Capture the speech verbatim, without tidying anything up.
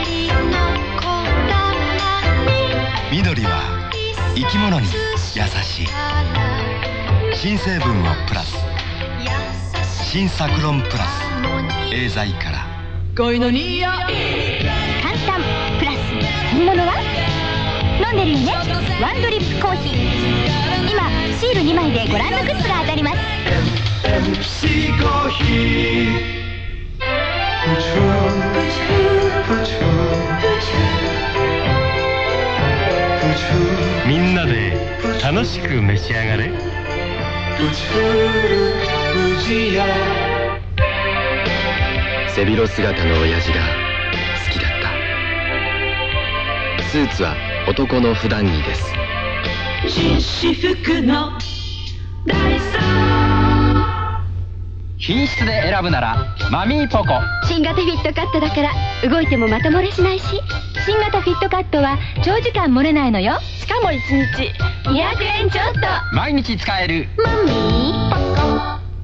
緑は生き物に優しい。新成分をプラス、新サクロンプラスエーザイから恋のニヤ簡単プラス本物は飲んでるよね。ワンドリップコーヒー、今シールにまいでご覧のグッズが当たります。 エムシー コーヒー。 みんなで楽しく召し上がれ。 背広姿の親父が好きだった。スーツは男の普段着です。 紳士服のダイソー。 品質で選ぶならマミーポコ。 新型フィットカットだから動いてもまた漏れしないし、新型フィットカットは長時間漏れないのよ。しかもいちにちにひゃくえんちょっと。 毎日使えるマミー